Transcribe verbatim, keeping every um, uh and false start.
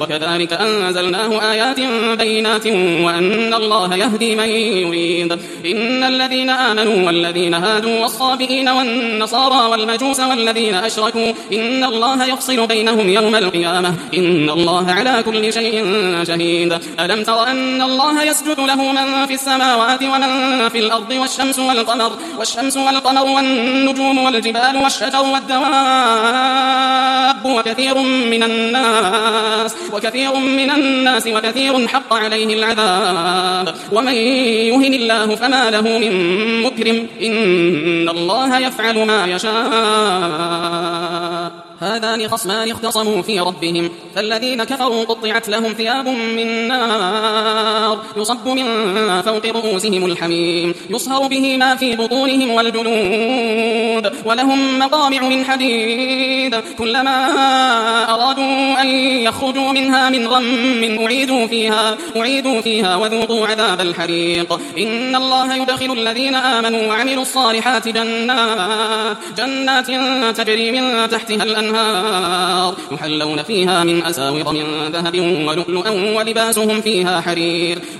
وكذلك أنزلناه آيات بينات وأن الله يهدي من يريد. إن الذين آمنوا والذين هادوا والصابئين والنصارى والمجوس والذين أشركوا إن الله يفصل بينهم يوم القيامة إن الله على كل شيء شهيد. ألم تر أن الله يسجد له من في السماوات ومن في الأرض والشمس والقمر والشمس والقمر والنجوم والجبال والشجر والدواب وكثير من الناس وكثير من الناس وكثير حق عليه العذاب ومن يهن الله فما له من مكرم إن الله يفعل ما يشاء. هذان خصمان اختصموا في ربهم فالذين كفروا قطعت لهم ثياب من نار يصب من فوق رؤوسهم الحميم يصهر به ما في بطونهم والجلود ولهم مقامع من حديد كلما أرادوا أن يخرجوا منها من غم أعيدوا فيها, أعيدوا فيها وذوقوا عذاب الحريق. إن الله يدخل الذين آمنوا وعملوا الصالحات جنات, جنات تجري من تحتها الأنهار يحلون فيها من أساور من ذهب ولؤلؤا ولباسهم فيها حرير